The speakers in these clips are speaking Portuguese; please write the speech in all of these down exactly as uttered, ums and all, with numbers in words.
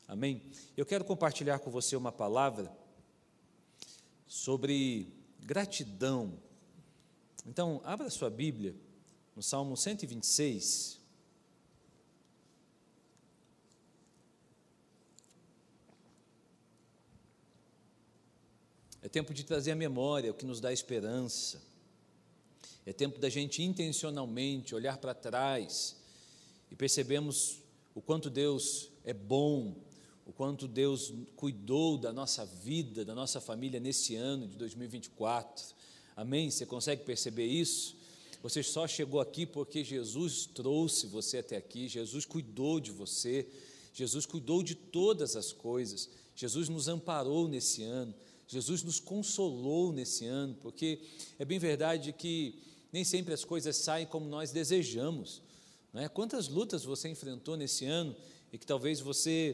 Amém? Eu quero compartilhar com você uma palavra sobre gratidão. Então, abra sua Bíblia no Salmo cento e vinte e seis. É tempo de trazer à memória o que nos dá esperança. É tempo da gente intencionalmente olhar para trás e percebemos o quanto Deus é bom, o quanto Deus cuidou da nossa vida, da nossa família nesse ano de dois mil e vinte e quatro. Amém? Você consegue perceber isso? Você só chegou aqui porque Jesus trouxe você até aqui, Jesus cuidou de você, Jesus cuidou de todas as coisas, Jesus nos amparou nesse ano, Jesus nos consolou nesse ano, porque é bem verdade que nem sempre as coisas saem como nós desejamos, não é? Quantas lutas você enfrentou nesse ano e que talvez você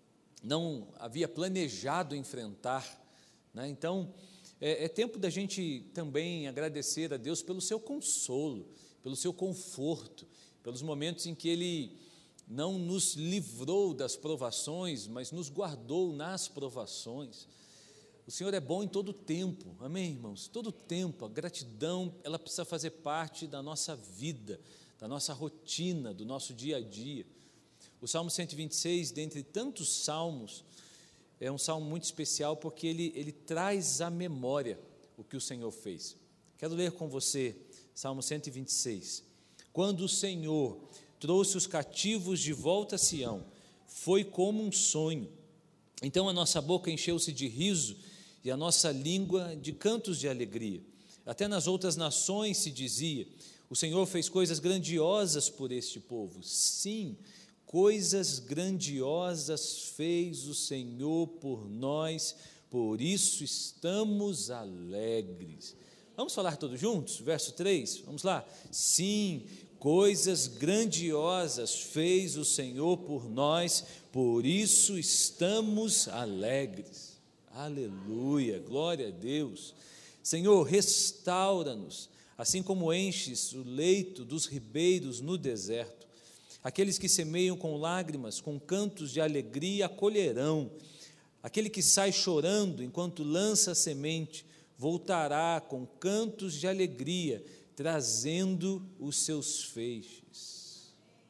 não havia planejado enfrentar, né? Então, é, é tempo da gente também agradecer a Deus pelo seu consolo, pelo seu conforto, pelos momentos em que Ele não nos livrou das provações, mas nos guardou nas provações. O Senhor é bom em todo tempo, amém, irmãos? Todo tempo, a gratidão, ela precisa fazer parte da nossa vida, da nossa rotina, do nosso dia a dia. O Salmo cento e vinte e seis, dentre tantos salmos, é um salmo muito especial porque ele, ele traz à memória o que o Senhor fez. Quero ler com você, Salmo cento e vinte e seis. Quando o Senhor trouxe os cativos de volta a Sião, foi como um sonho. Então a nossa boca encheu-se de riso e a nossa língua de cantos de alegria. Até nas outras nações se dizia: o Senhor fez coisas grandiosas por este povo. Sim, coisas grandiosas fez o Senhor por nós, por isso estamos alegres. Vamos falar todos juntos? Verso três, vamos lá. Sim, coisas grandiosas fez o Senhor por nós, por isso estamos alegres. Aleluia, glória a Deus. Senhor, restaura-nos, assim como enches o leito dos ribeiros no deserto. Aqueles que semeiam com lágrimas, com cantos de alegria, colherão. Aquele que sai chorando enquanto lança a semente, voltará com cantos de alegria, trazendo os seus feixes.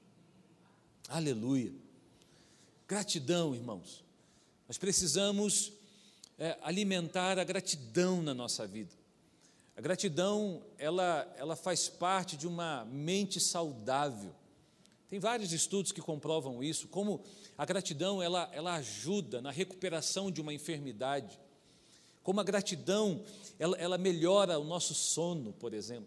Aleluia. Gratidão, irmãos. Nós precisamos é, alimentar a gratidão na nossa vida. A gratidão, ela, ela faz parte de uma mente saudável. Tem vários estudos que comprovam isso, como a gratidão ela, ela ajuda na recuperação de uma enfermidade, como a gratidão ela, ela melhora o nosso sono, por exemplo.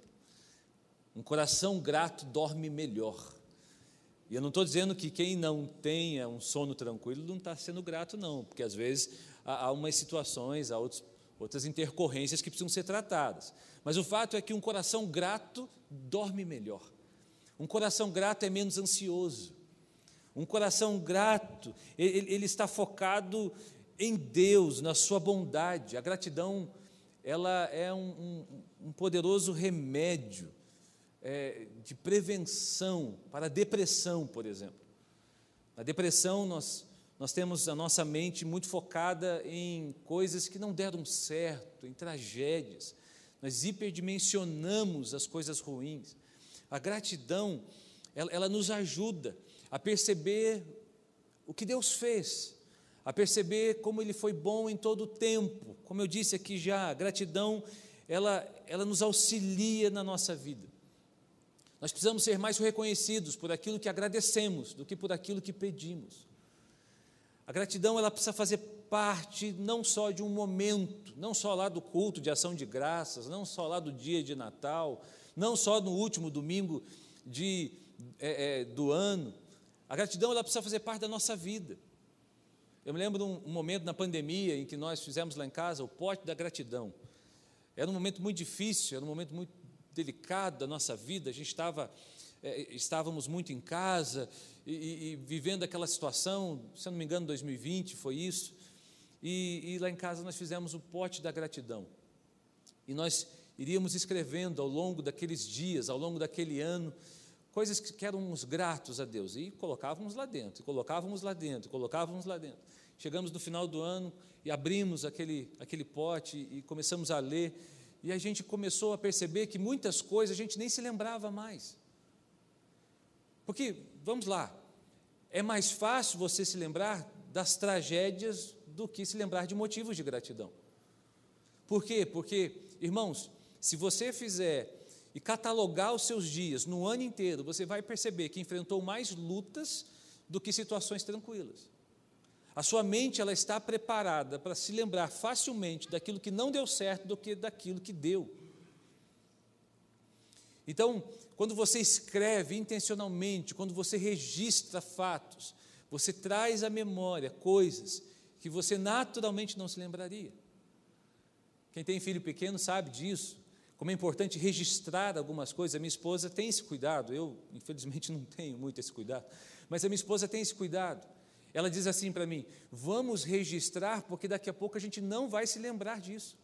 Um coração grato dorme melhor. E eu não estou dizendo que quem não tenha um sono tranquilo não está sendo grato, não, porque às vezes há, há umas situações, há outros, outras intercorrências que precisam ser tratadas. Mas o fato é que um coração grato dorme melhor. Um coração grato é menos ansioso. Um coração grato, ele, ele está focado em Deus, na sua bondade. A gratidão, ela é um, um, um poderoso remédio é, de prevenção para a depressão, por exemplo. Na depressão, nós, nós temos a nossa mente muito focada em coisas que não deram certo, em tragédias. Nós hiperdimensionamos as coisas ruins. A gratidão, ela, ela nos ajuda a perceber o que Deus fez, a perceber como Ele foi bom em todo o tempo. Como eu disse aqui já, a gratidão, ela, ela nos auxilia na nossa vida. Nós precisamos ser mais reconhecidos por aquilo que agradecemos do que por aquilo que pedimos. A gratidão, ela precisa fazer parte não só de um momento, não só lá do culto de ação de graças, não só lá do dia de Natal, não só no último domingo de, é, é, do ano. A gratidão ela precisa fazer parte da nossa vida. Eu me lembro de um, um momento na pandemia em que nós fizemos lá em casa o pote da gratidão. Era um momento muito difícil, era um momento muito delicado da nossa vida. A gente estava, é, estávamos muito em casa e, e, e vivendo aquela situação, se eu não me engano, dois mil e vinte foi isso. E, e lá em casa nós fizemos o pote da gratidão. E nós iríamos escrevendo ao longo daqueles dias, ao longo daquele ano, coisas que, que éramos gratos a Deus, e colocávamos lá dentro, e colocávamos lá dentro, e colocávamos lá dentro. Chegamos no final do ano e abrimos aquele, aquele pote e começamos a ler, e a gente começou a perceber que muitas coisas a gente nem se lembrava mais. Porque, vamos lá, é mais fácil você se lembrar das tragédias do que se lembrar de motivos de gratidão. Por quê? Porque, irmãos, se você fizer e catalogar os seus dias no ano inteiro, você vai perceber que enfrentou mais lutas do que situações tranquilas. A sua mente ela está preparada para se lembrar facilmente daquilo que não deu certo do que daquilo que deu. Então, quando você escreve intencionalmente, quando você registra fatos, você traz à memória coisas que você naturalmente não se lembraria. Quem tem filho pequeno sabe disso, como é importante registrar algumas coisas. A minha esposa tem esse cuidado, eu, infelizmente, não tenho muito esse cuidado, mas a minha esposa tem esse cuidado. Ela diz assim para mim: vamos registrar, porque daqui a pouco a gente não vai se lembrar disso.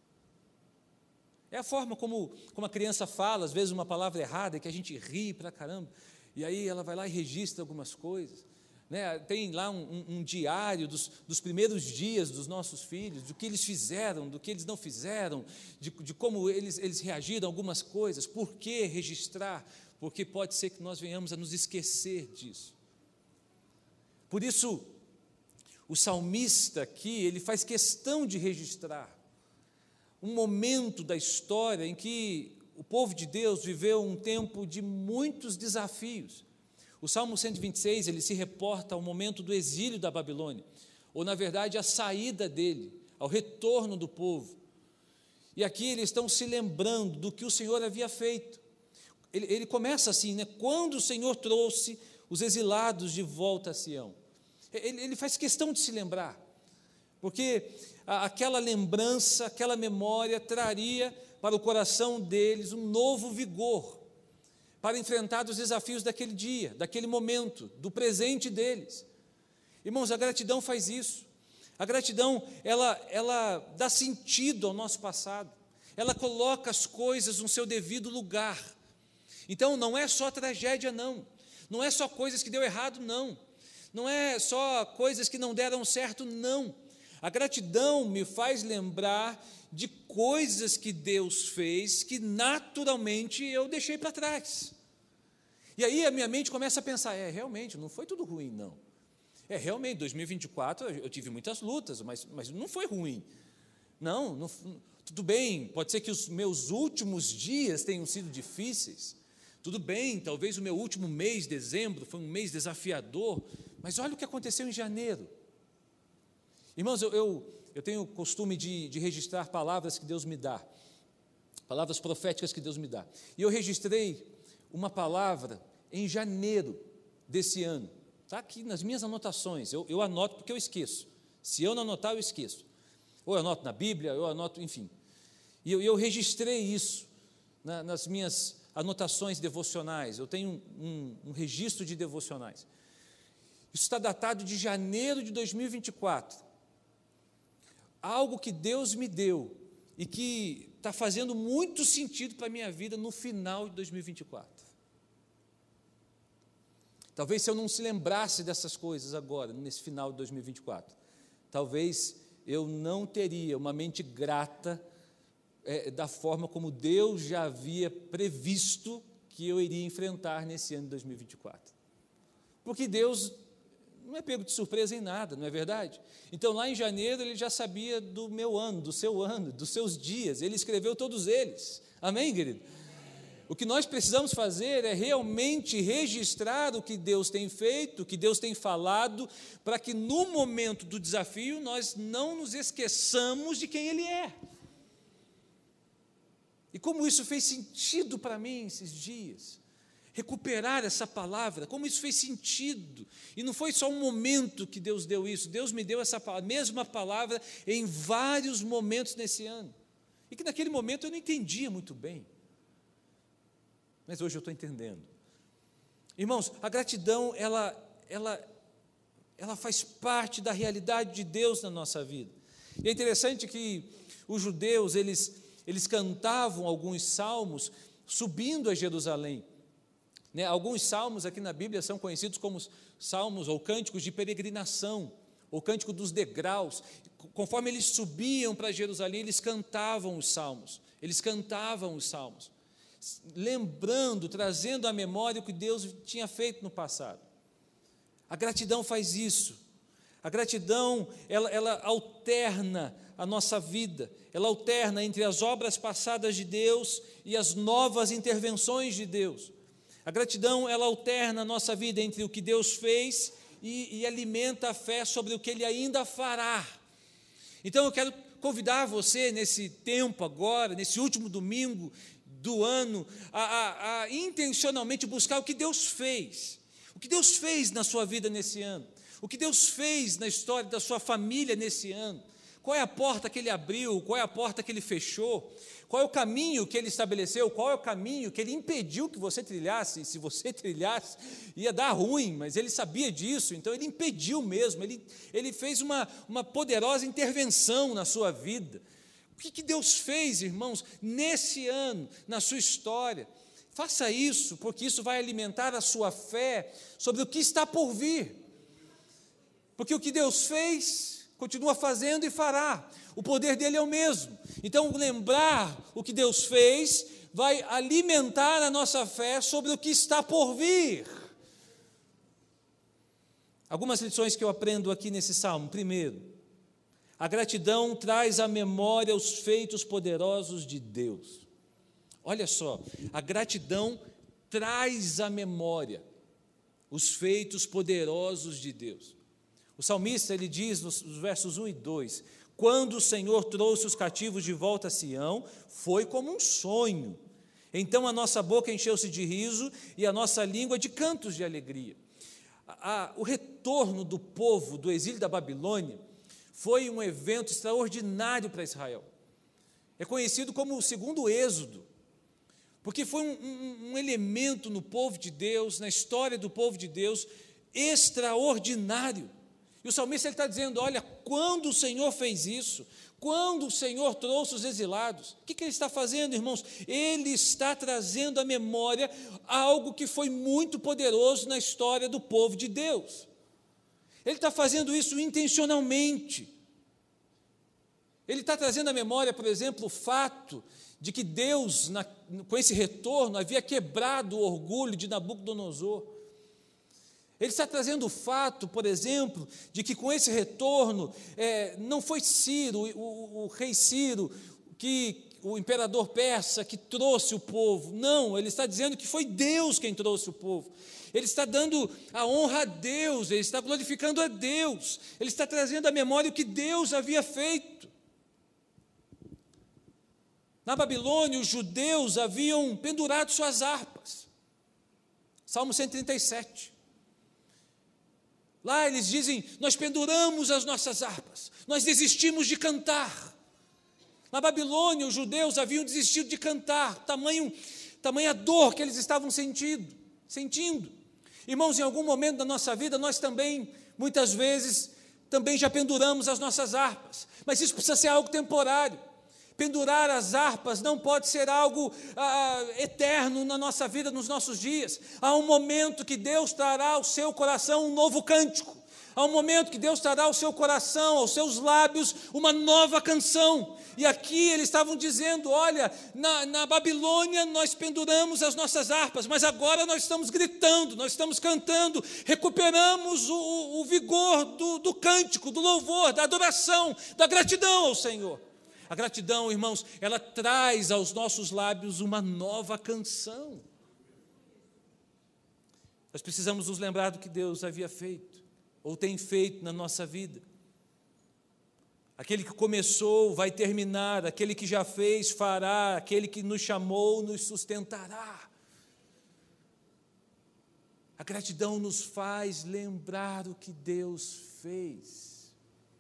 É a forma como, como a criança fala, às vezes uma palavra errada, que a gente ri pra caramba, e aí ela vai lá e registra algumas coisas. Né? Tem lá um, um, um diário dos, dos primeiros dias dos nossos filhos, do que eles fizeram, do que eles não fizeram, de, de como eles, eles reagiram a algumas coisas. Por que registrar? Porque pode ser que nós venhamos a nos esquecer disso. Por isso, o salmista aqui, ele faz questão de registrar um momento da história em que o povo de Deus viveu um tempo de muitos desafios. O Salmo cento e vinte e seis, ele se reporta ao momento do exílio da Babilônia, ou na verdade a saída dele, ao retorno do povo. E aqui eles estão se lembrando do que o Senhor havia feito. Ele, ele começa assim, né? Quando o Senhor trouxe os exilados de volta a Sião. Ele, ele faz questão de se lembrar, porque a, aquela lembrança, aquela memória traria para o coração deles um novo vigor, para enfrentar os desafios daquele dia, daquele momento, do presente deles. Irmãos, a gratidão faz isso. A gratidão, ela, ela dá sentido ao nosso passado, ela coloca as coisas no seu devido lugar. Então, não é só tragédia, não, não é só coisas que deu errado, não, não é só coisas que não deram certo, não. A gratidão me faz lembrar de coisas que Deus fez que naturalmente eu deixei para trás. E aí a minha mente começa a pensar: é, realmente, não foi tudo ruim, não. É, realmente, dois mil e vinte e quatro eu tive muitas lutas, mas, mas não foi ruim. Não, não, tudo bem, pode ser que os meus últimos dias tenham sido difíceis. Tudo bem, talvez o meu último mês, dezembro, foi um mês desafiador, mas olha o que aconteceu em janeiro. Irmãos, eu, eu, eu tenho o costume de, de registrar palavras que Deus me dá, palavras proféticas que Deus me dá. E eu registrei uma palavra em janeiro desse ano. Está aqui nas minhas anotações, eu, eu anoto porque eu esqueço. Se eu não anotar, eu esqueço. Ou eu anoto na Bíblia, eu anoto, enfim. E eu, eu registrei isso na, nas minhas anotações devocionais. Eu tenho um, um, um registro de devocionais. Isso está datado de janeiro de dois mil e vinte e quatro. Algo que Deus me deu e que está fazendo muito sentido para a minha vida no final de dois mil e vinte e quatro. Talvez se eu não se lembrasse dessas coisas agora, nesse final de dois mil e vinte e quatro, talvez eu não teria uma mente grata é, da forma como Deus já havia previsto que eu iria enfrentar nesse ano de dois mil e vinte e quatro. Porque Deus não é pego de surpresa em nada, não é verdade? Então, lá em janeiro, Ele já sabia do meu ano, do seu ano, dos seus dias, Ele escreveu todos eles. Amém, querido? O que nós precisamos fazer é realmente registrar o que Deus tem feito, o que Deus tem falado, para que no momento do desafio nós não nos esqueçamos de quem Ele é. E como isso fez sentido para mim esses dias, recuperar essa palavra, como isso fez sentido, e não foi só um momento que Deus deu isso, Deus me deu essa mesma palavra em vários momentos nesse ano, e que naquele momento eu não entendia muito bem, mas hoje eu estou entendendo. Irmãos, a gratidão, ela, ela, ela faz parte da realidade de Deus na nossa vida. E é interessante que os judeus, eles, eles cantavam alguns salmos subindo a Jerusalém. Né? Alguns salmos aqui na Bíblia são conhecidos como salmos ou cânticos de peregrinação, ou cântico dos degraus. Conforme eles subiam para Jerusalém, eles cantavam os salmos, eles cantavam os salmos, lembrando, trazendo à memória o que Deus tinha feito no passado. A gratidão faz isso. A gratidão, ela, ela alterna a nossa vida, ela alterna entre as obras passadas de Deus e as novas intervenções de Deus. A gratidão, ela alterna a nossa vida entre o que Deus fez e, e alimenta a fé sobre o que Ele ainda fará. Então eu quero convidar você nesse tempo agora, nesse último domingo do ano, a, a, a intencionalmente buscar o que Deus fez, o que Deus fez na sua vida nesse ano, o que Deus fez na história da sua família nesse ano. Qual é a porta que Ele abriu, qual é a porta que Ele fechou, qual é o caminho que Ele estabeleceu, qual é o caminho que Ele impediu que você trilhasse. Se você trilhasse, ia dar ruim, mas Ele sabia disso, então Ele impediu mesmo, Ele, ele fez uma, uma poderosa intervenção na sua vida. O que, que Deus fez, irmãos, nesse ano, na sua história? Faça isso, porque isso vai alimentar a sua fé sobre o que está por vir. Porque o que Deus fez, continua fazendo e fará. O poder dele é o mesmo. Então, lembrar o que Deus fez vai alimentar a nossa fé sobre o que está por vir. Algumas lições que eu aprendo aqui nesse salmo. Primeiro, a gratidão traz à memória os feitos poderosos de Deus. Olha só, a gratidão traz à memória os feitos poderosos de Deus. O salmista, ele diz nos versos um e dois, quando o Senhor trouxe os cativos de volta a Sião, foi como um sonho. Então a nossa boca encheu-se de riso e a nossa língua de cantos de alegria. A, a, o retorno do povo do exílio da Babilônia foi um evento extraordinário para Israel. É conhecido como o segundo êxodo, porque foi um, um, um elemento no povo de Deus, na história do povo de Deus, extraordinário. E o salmista está dizendo, olha, quando o Senhor fez isso, quando o Senhor trouxe os exilados, o que, que Ele está fazendo, irmãos? Ele está trazendo à memória algo que foi muito poderoso na história do povo de Deus. Ele está fazendo isso intencionalmente. Ele está trazendo à memória, por exemplo, o fato de que Deus, na, com esse retorno, havia quebrado o orgulho de Nabucodonosor. Ele está trazendo o fato, por exemplo, de que com esse retorno, é, não foi Ciro, o, o, o rei Ciro, que, o imperador persa, que trouxe o povo. Não, ele está dizendo que foi Deus quem trouxe o povo. Ele está dando a honra a Deus, ele está glorificando a Deus, ele está trazendo à memória o que Deus havia feito. Na Babilônia, os judeus haviam pendurado suas harpas. Salmo cento e trinta e sete. Lá eles dizem, nós penduramos as nossas harpas, nós desistimos de cantar. Na Babilônia, os judeus haviam desistido de cantar, tamanho, tamanha dor que eles estavam sentindo, sentindo. Irmãos, em algum momento da nossa vida, nós também, muitas vezes, também já penduramos as nossas harpas, mas isso precisa ser algo temporário. Pendurar as harpas não pode ser algo ah, eterno na nossa vida, nos nossos dias. Há um momento que Deus trará ao seu coração um novo cântico. Há um momento que Deus trará ao seu coração, aos seus lábios, uma nova canção. E aqui eles estavam dizendo, olha, na, na Babilônia nós penduramos as nossas harpas, mas agora nós estamos gritando, nós estamos cantando, recuperamos o, o, o vigor do, do cântico, do louvor, da adoração, da gratidão ao Senhor. A gratidão, irmãos, ela traz aos nossos lábios uma nova canção. Nós precisamos nos lembrar do que Deus havia feito, ou tem feito na nossa vida. Aquele que começou vai terminar, aquele que já fez fará, aquele que nos chamou nos sustentará. A gratidão nos faz lembrar o que Deus fez.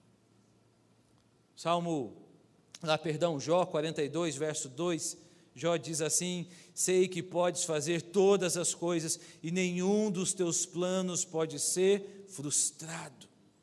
Salmo Lá, perdão, Jó quarenta e dois, verso dois, Jó diz assim, sei que podes fazer todas as coisas e nenhum dos teus planos pode ser frustrado.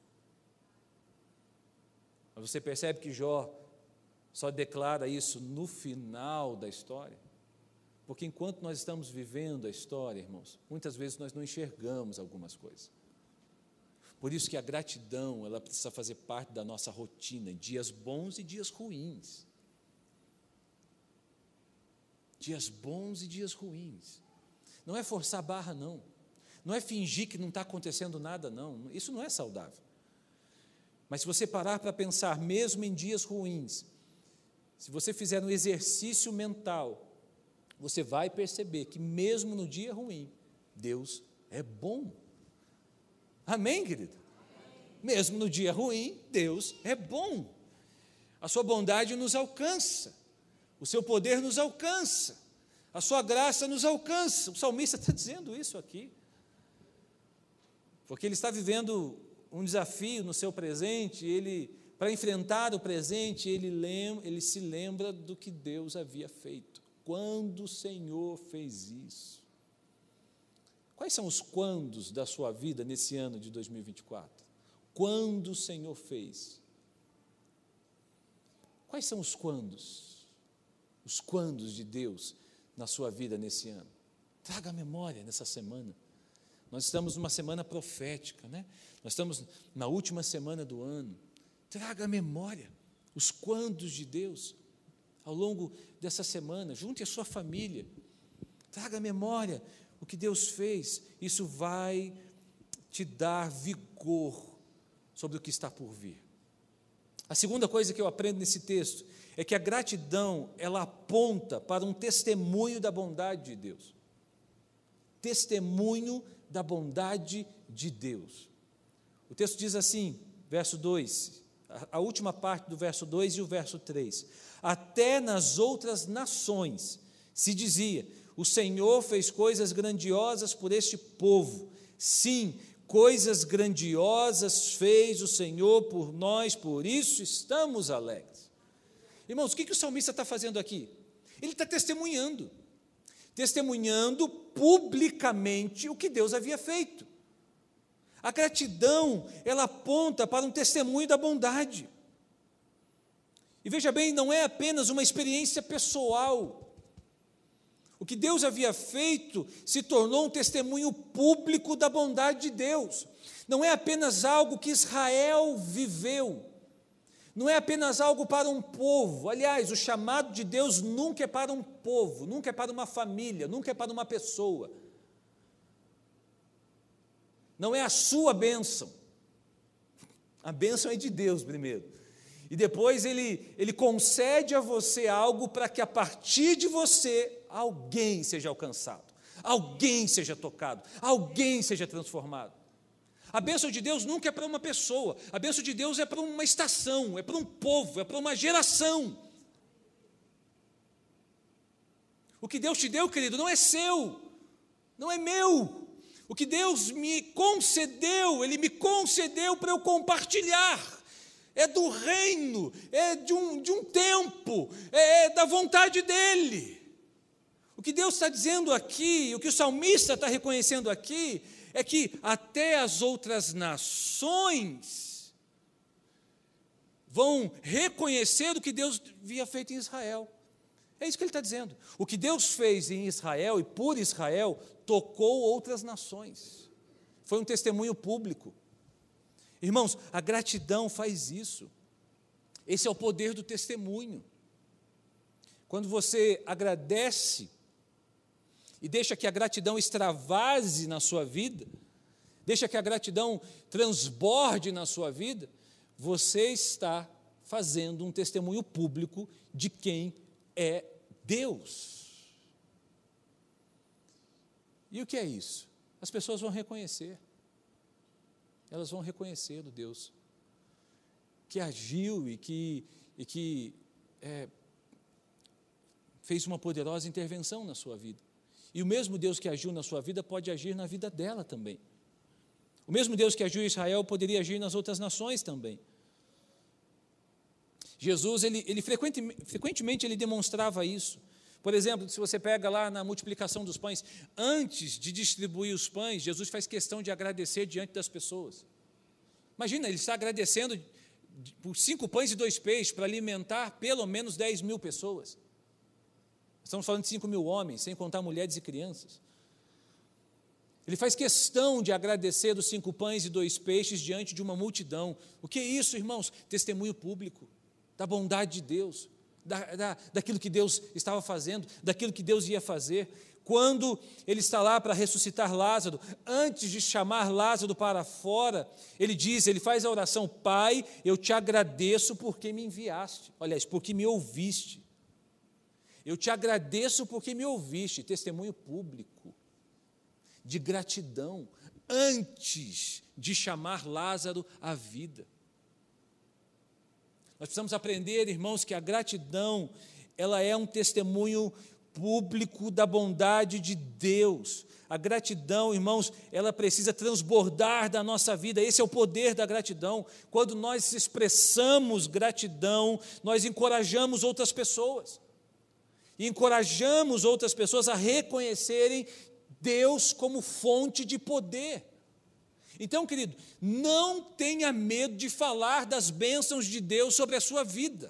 Mas você percebe que Jó só declara isso no final da história? Porque enquanto nós estamos vivendo a história, irmãos, muitas vezes nós não enxergamos algumas coisas. Por isso que a gratidão, ela precisa fazer parte da nossa rotina, dias bons e dias ruins. Dias bons e dias ruins. Não é forçar a barra, não. Não é fingir que não está acontecendo nada, não. Isso não é saudável. Mas se você parar para pensar, mesmo em dias ruins, se você fizer um exercício mental, você vai perceber que mesmo no dia ruim, Deus é bom. Amém, querido? Mesmo no dia ruim, Deus é bom. A sua bondade nos alcança, o seu poder nos alcança, a sua graça nos alcança. O salmista está dizendo isso aqui, porque ele está vivendo um desafio no seu presente, ele, para enfrentar o presente, ele, lembra, ele se lembra do que Deus havia feito. Quando o Senhor fez isso? Quais são os quandos da sua vida nesse ano de dois mil e vinte e quatro? Quando o Senhor fez? Quais são os quandos? Os quandos de Deus na sua vida nesse ano? Traga a memória nessa semana. Nós estamos numa semana profética, né? Nós estamos na última semana do ano. Traga a memória os quandos de Deus ao longo dessa semana. Junte a sua família. Traga a memória o que Deus fez. Isso vai te dar vigor sobre o que está por vir. A segunda coisa que eu aprendo nesse texto é que a gratidão, ela aponta para um testemunho da bondade de Deus. Testemunho da bondade de Deus. O texto diz assim, verso dois, a última parte do verso dois e o verso três. Até nas outras nações se dizia: o Senhor fez coisas grandiosas por este povo. Sim, coisas grandiosas fez o Senhor por nós, por isso estamos alegres. Irmãos, o que, que o salmista está fazendo aqui? Ele está testemunhando, testemunhando publicamente o que Deus havia feito. A gratidão, ela aponta para um testemunho da bondade. E veja bem, não é apenas uma experiência pessoal. O que Deus havia feito se tornou um testemunho público da bondade de Deus. Não é apenas algo que Israel viveu. Não é apenas algo para um povo. Aliás, o chamado de Deus nunca é para um povo, nunca é para uma família, nunca é para uma pessoa. Não é a sua bênção. A bênção é de Deus primeiro. E depois ele, ele concede a você algo para que a partir de você alguém seja alcançado, alguém seja tocado, alguém seja transformado. A bênção de Deus nunca é para uma pessoa, a bênção de Deus é para uma estação, é para um povo, é para uma geração. O que Deus te deu, querido, não é seu, não é meu. O que Deus me concedeu, Ele me concedeu para eu compartilhar. É do reino, é de um, de um tempo, é da vontade dEle. O que Deus está dizendo aqui, o que o salmista está reconhecendo aqui, é que até as outras nações vão reconhecer o que Deus havia feito em Israel. É isso que ele está dizendo. O que Deus fez em Israel e por Israel tocou outras nações. Foi um testemunho público. Irmãos, a gratidão faz isso. Esse é o poder do testemunho. Quando você agradece e deixa que a gratidão extravase na sua vida, deixa que a gratidão transborde na sua vida, você está fazendo um testemunho público de quem é Deus. E o que é isso? As pessoas vão reconhecer. Elas vão reconhecer o Deus que agiu e que, e que é, fez uma poderosa intervenção na sua vida. E o mesmo Deus que agiu na sua vida pode agir na vida dela também. O mesmo Deus que agiu em Israel poderia agir nas outras nações também. Jesus, ele, ele frequentemente, frequentemente ele demonstrava isso. Por exemplo, se você pega lá na multiplicação dos pães, antes de distribuir os pães, Jesus faz questão de agradecer diante das pessoas. Imagina, ele está agradecendo por cinco pães e dois peixes para alimentar pelo menos dez mil pessoas. Estamos falando de cinco mil homens, sem contar mulheres e crianças. Ele faz questão de agradecer dos cinco pães e dois peixes diante de uma multidão. O que é isso, irmãos? Testemunho público da bondade de Deus, da, da, daquilo que Deus estava fazendo, daquilo que Deus ia fazer. Quando ele está lá para ressuscitar Lázaro, antes de chamar Lázaro para fora, ele diz, ele faz a oração: Pai, eu te agradeço porque me enviaste. Aliás, porque me ouviste. Eu te agradeço porque me ouviste. Testemunho público de gratidão antes de chamar Lázaro à vida. Nós precisamos aprender, irmãos, que a gratidão, ela é um testemunho público da bondade de Deus. A gratidão, irmãos, ela precisa transbordar da nossa vida. Esse é o poder da gratidão. Quando nós expressamos gratidão, nós encorajamos outras pessoas. E encorajamos outras pessoas a reconhecerem Deus como fonte de poder. Então, querido, não tenha medo de falar das bênçãos de Deus sobre a sua vida.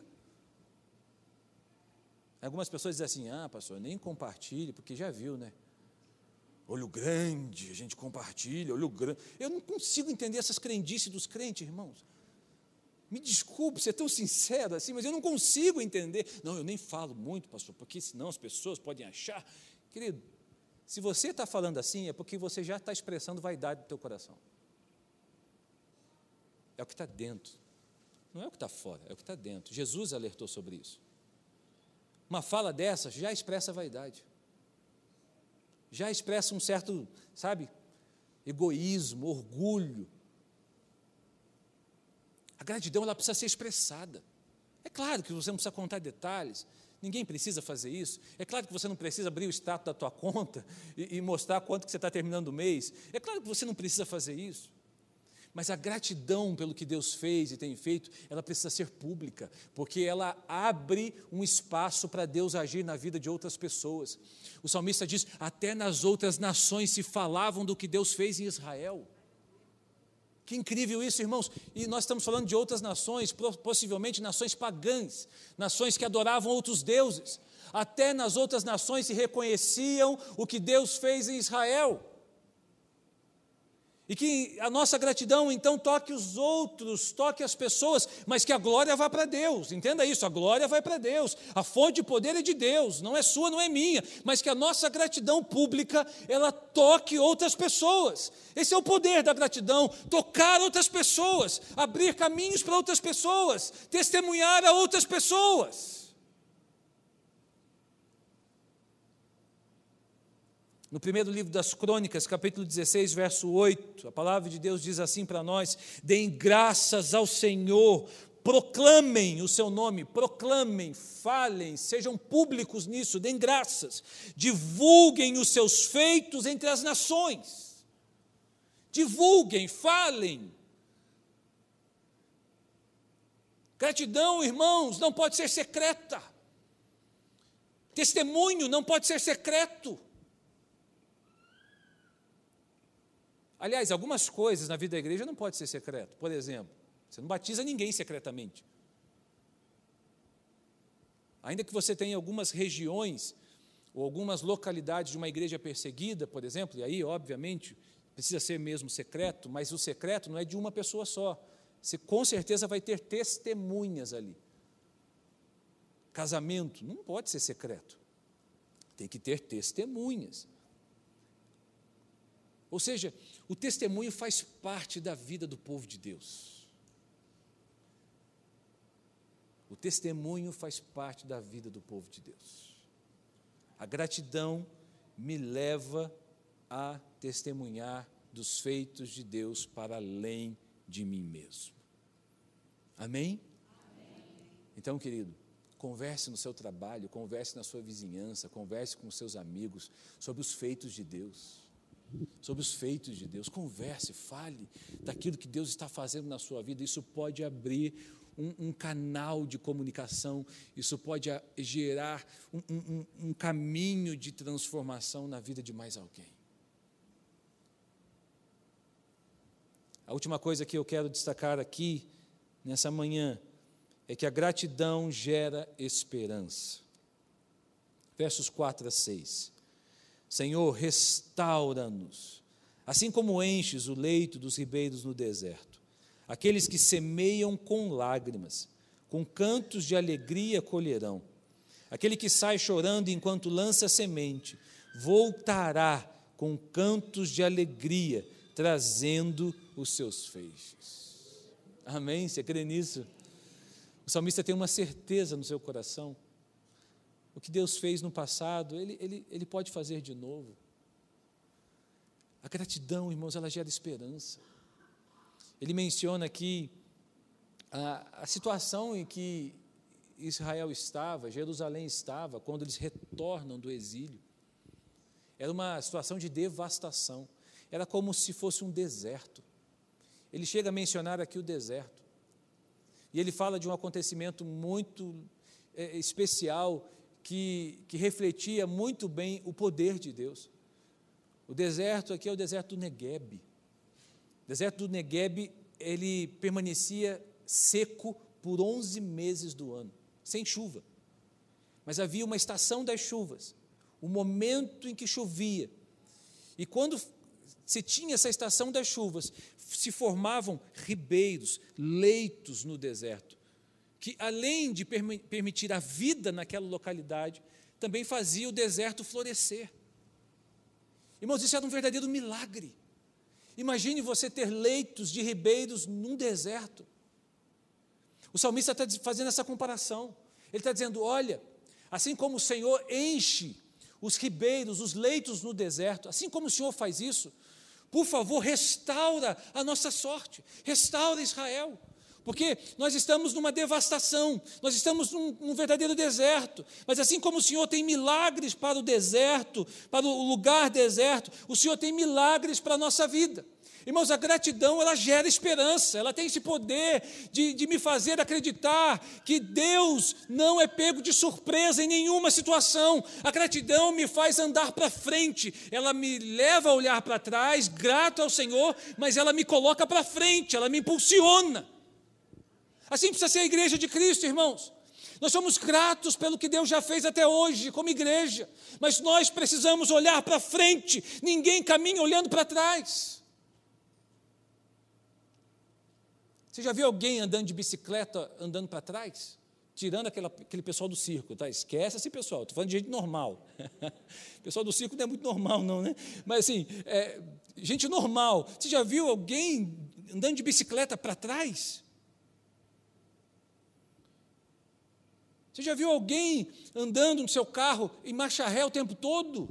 Algumas pessoas dizem assim: ah, pastor, nem compartilhe, porque já viu, né? Olho grande, a gente compartilha, olho grande. Eu não consigo entender essas crendices dos crentes, irmãos. Me desculpe ser tão sincero assim, mas eu não consigo entender. Não, eu nem falo muito, pastor, porque senão as pessoas podem achar. Querido, se você está falando assim, é porque você já está expressando vaidade do teu coração. É o que está dentro. Não é o que está fora, é o que está dentro. Jesus alertou sobre isso. Uma fala dessa já expressa vaidade. Já expressa um certo, sabe, egoísmo, orgulho. A gratidão, ela precisa ser expressada. É claro que você não precisa contar detalhes, ninguém precisa fazer isso. É claro que você não precisa abrir o extrato da tua conta e, e mostrar quanto que você está terminando o mês. É claro que você não precisa fazer isso. Mas a gratidão pelo que Deus fez e tem feito, ela precisa ser pública, porque ela abre um espaço para Deus agir na vida de outras pessoas. O salmista diz: até nas outras nações se falavam do que Deus fez em Israel. Que incrível isso, irmãos. E nós estamos falando de outras nações, possivelmente nações pagãs, nações que adoravam outros deuses. Até nas outras nações se reconheciam o que Deus fez em Israel. E que a nossa gratidão, então, toque os outros, toque as pessoas, mas que a glória vá para Deus. Entenda isso, a glória vai para Deus. A fonte de poder é de Deus, não é sua, não é minha. Mas que a nossa gratidão pública, ela toque outras pessoas. Esse é o poder da gratidão, tocar outras pessoas, abrir caminhos para outras pessoas, testemunhar a outras pessoas. No primeiro livro das Crônicas, capítulo dezesseis, verso oito, a palavra de Deus diz assim para nós: deem graças ao Senhor, proclamem o seu nome, proclamem, falem, sejam públicos nisso, deem graças, divulguem os seus feitos entre as nações, divulguem, falem. Gratidão, irmãos, não pode ser secreta, testemunho não pode ser secreto. Aliás, algumas coisas na vida da igreja não podem ser secreto. Por exemplo, você não batiza ninguém secretamente. Ainda que você tenha algumas regiões ou algumas localidades de uma igreja perseguida, por exemplo, e aí, obviamente, precisa ser mesmo secreto, mas o secreto não é de uma pessoa só. Você com certeza vai ter testemunhas ali. Casamento não pode ser secreto. Tem que ter testemunhas. Ou seja, o testemunho faz parte da vida do povo de Deus. O testemunho faz parte da vida do povo de Deus. A gratidão me leva a testemunhar dos feitos de Deus para além de mim mesmo. Amém? Amém. Então, querido, converse no seu trabalho, converse na sua vizinhança, converse com os seus amigos sobre os feitos de Deus. Sobre os feitos de Deus, converse, fale daquilo que Deus está fazendo na sua vida. Isso pode abrir um, um canal de comunicação, isso pode gerar um, um, um caminho de transformação na vida de mais alguém. A última coisa que eu quero destacar aqui, nessa manhã, é que a gratidão gera esperança. versos quatro a seis. Senhor, restaura-nos, assim como enches o leito dos ribeiros no deserto. Aqueles que semeiam com lágrimas, com cantos de alegria colherão. Aquele que sai chorando enquanto lança semente, voltará com cantos de alegria, trazendo os seus feixes. Amém? Você crê nisso? O salmista tem uma certeza no seu coração. O que Deus fez no passado, Ele, ele, ele pode fazer de novo. A gratidão, irmãos, ela gera esperança. Ele menciona aqui a, a situação em que Israel estava, Jerusalém estava, quando eles retornam do exílio. Era uma situação de devastação. Era como se fosse um deserto. Ele chega a mencionar aqui o deserto. E ele fala de um acontecimento muito é, especial, que, que refletia muito bem o poder de Deus. O deserto aqui é o deserto do Negueb. O deserto do Negueb, ele permanecia seco por onze meses do ano, sem chuva. Mas havia uma estação das chuvas, o momento em que chovia. E quando se tinha essa estação das chuvas, se formavam ribeiros, leitos no deserto, que além de permitir a vida naquela localidade, também fazia o deserto florescer. Irmãos, isso era um verdadeiro milagre. Imagine você ter leitos de ribeiros num deserto. O salmista está fazendo essa comparação. Ele está dizendo, olha, assim como o Senhor enche os ribeiros, os leitos no deserto, assim como o Senhor faz isso, por favor, restaura a nossa sorte, restaura Israel, porque nós estamos numa devastação, nós estamos num, num verdadeiro deserto, mas assim como o Senhor tem milagres para o deserto, para o lugar deserto, o Senhor tem milagres para a nossa vida. Irmãos, a gratidão, ela gera esperança, ela tem esse poder de, de me fazer acreditar que Deus não é pego de surpresa em nenhuma situação. A gratidão me faz andar para frente, ela me leva a olhar para trás, grato ao Senhor, mas ela me coloca para frente, ela me impulsiona. Assim precisa ser a igreja de Cristo, irmãos. Nós somos gratos pelo que Deus já fez até hoje, como igreja, mas nós precisamos olhar para frente, ninguém caminha olhando para trás. Você já viu alguém andando de bicicleta, andando para trás? Tirando aquela, aquele pessoal do circo, tá? Esquece esse pessoal, estou falando de gente normal. O pessoal do circo não é muito normal, não, né? Mas assim, é, gente normal. Você já viu alguém andando de bicicleta para trás? Você já viu alguém andando no seu carro em marcha ré o tempo todo?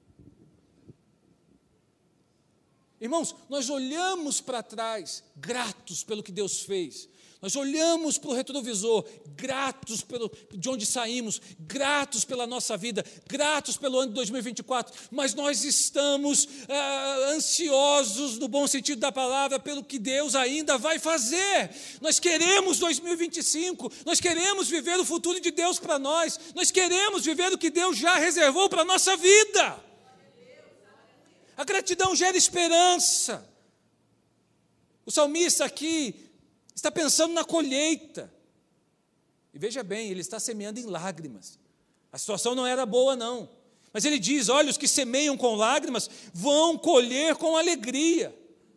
Irmãos, nós olhamos para trás, gratos pelo que Deus fez. Nós olhamos para o retrovisor, gratos pelo, de onde saímos, gratos pela nossa vida, gratos pelo ano de dois mil e vinte e quatro, mas nós estamos ah, ansiosos, no bom sentido da palavra, pelo que Deus ainda vai fazer. Nós queremos dois mil e vinte e cinco, nós queremos viver o futuro de Deus para nós, nós queremos viver o que Deus já reservou para a nossa vida. A gratidão gera esperança. O salmista aqui está pensando na colheita. E veja bem, ele está semeando em lágrimas. A situação não era boa, não. Mas ele diz, olha, os que semeiam com lágrimas vão colher com alegria.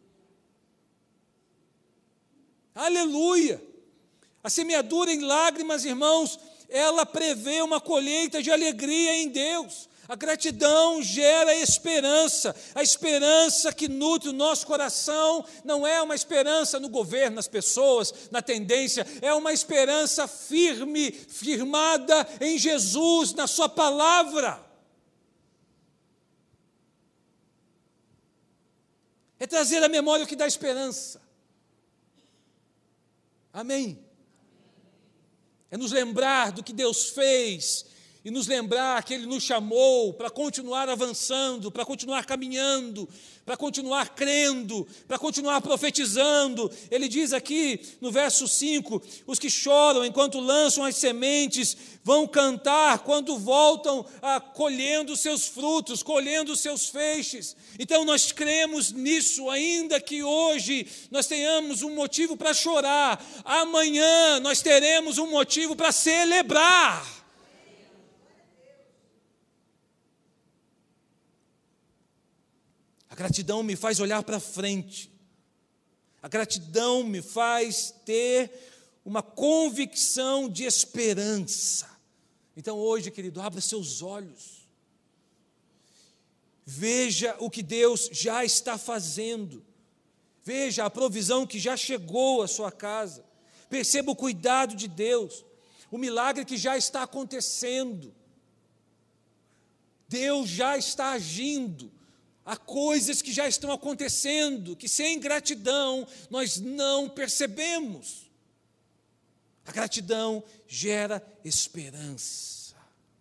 Aleluia! A semeadura em lágrimas, irmãos, ela prevê uma colheita de alegria em Deus. A gratidão gera esperança, a esperança que nutre o nosso coração não é uma esperança no governo, nas pessoas, na tendência, é uma esperança firme, firmada em Jesus, na sua palavra. É trazer à memória o que dá esperança. Amém? É nos lembrar do que Deus fez, e nos lembrar que Ele nos chamou para continuar avançando, para continuar caminhando, para continuar crendo, para continuar profetizando. Ele diz aqui no verso cinco, os que choram enquanto lançam as sementes, vão cantar quando voltam a, colhendo seus frutos, colhendo seus feixes. Então nós cremos nisso, ainda que hoje nós tenhamos um motivo para chorar, amanhã nós teremos um motivo para celebrar. A gratidão me faz olhar para frente. A gratidão me faz ter uma convicção de esperança. Então hoje, querido, abra seus olhos. Veja o que Deus já está fazendo. Veja a provisão que já chegou à sua casa. Perceba o cuidado de Deus, o milagre que já está acontecendo. Deus já está agindo. Há coisas que já estão acontecendo, que sem gratidão nós não percebemos. A gratidão gera esperança.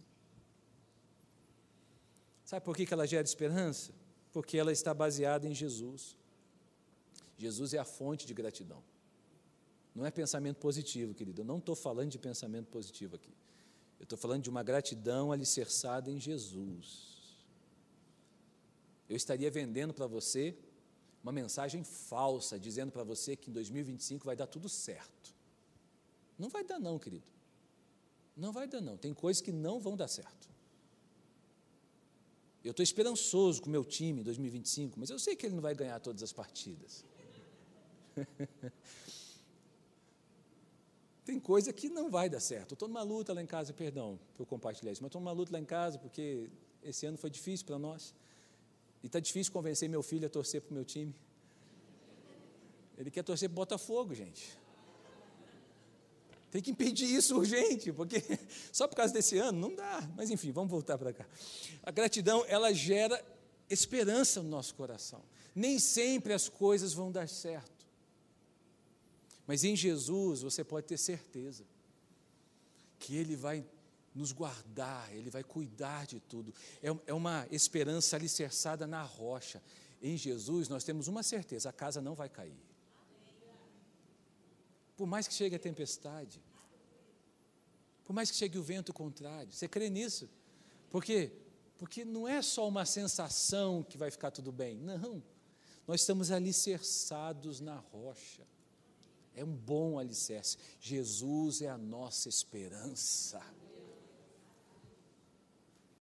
Sabe por que ela gera esperança? Porque ela está baseada em Jesus. Jesus é a fonte de gratidão. Não é pensamento positivo, querido. Eu não estou falando de pensamento positivo aqui. Eu estou falando de uma gratidão alicerçada em Jesus. Eu estaria vendendo para você uma mensagem falsa, dizendo para você que em dois mil e vinte e cinco vai dar tudo certo. Não vai dar não, querido. Não vai dar não. Tem coisas que não vão dar certo. Eu estou esperançoso com o meu time em dois mil e vinte e cinco, mas eu sei que ele não vai ganhar todas as partidas. Tem coisa que não vai dar certo. Eu estou numa luta lá em casa, perdão por eu compartilhar isso, mas estou numa luta lá em casa porque esse ano foi difícil para nós. E está difícil convencer meu filho a torcer para o meu time. Ele quer torcer para o Botafogo, gente. Tem que impedir isso urgente, porque só por causa desse ano não dá. Mas enfim, vamos voltar para cá. A gratidão, ela gera esperança no nosso coração. Nem sempre as coisas vão dar certo. Mas em Jesus você pode ter certeza que Ele vai nos guardar, Ele vai cuidar de tudo. É, é uma esperança alicerçada na rocha. Em Jesus nós temos uma certeza, a casa não vai cair. Por mais que chegue a tempestade, por mais que chegue o vento contrário, você crê nisso? Por quê? Porque não é só uma sensação que vai ficar tudo bem, não. Nós estamos alicerçados na rocha. É um bom alicerce. Jesus é a nossa esperança.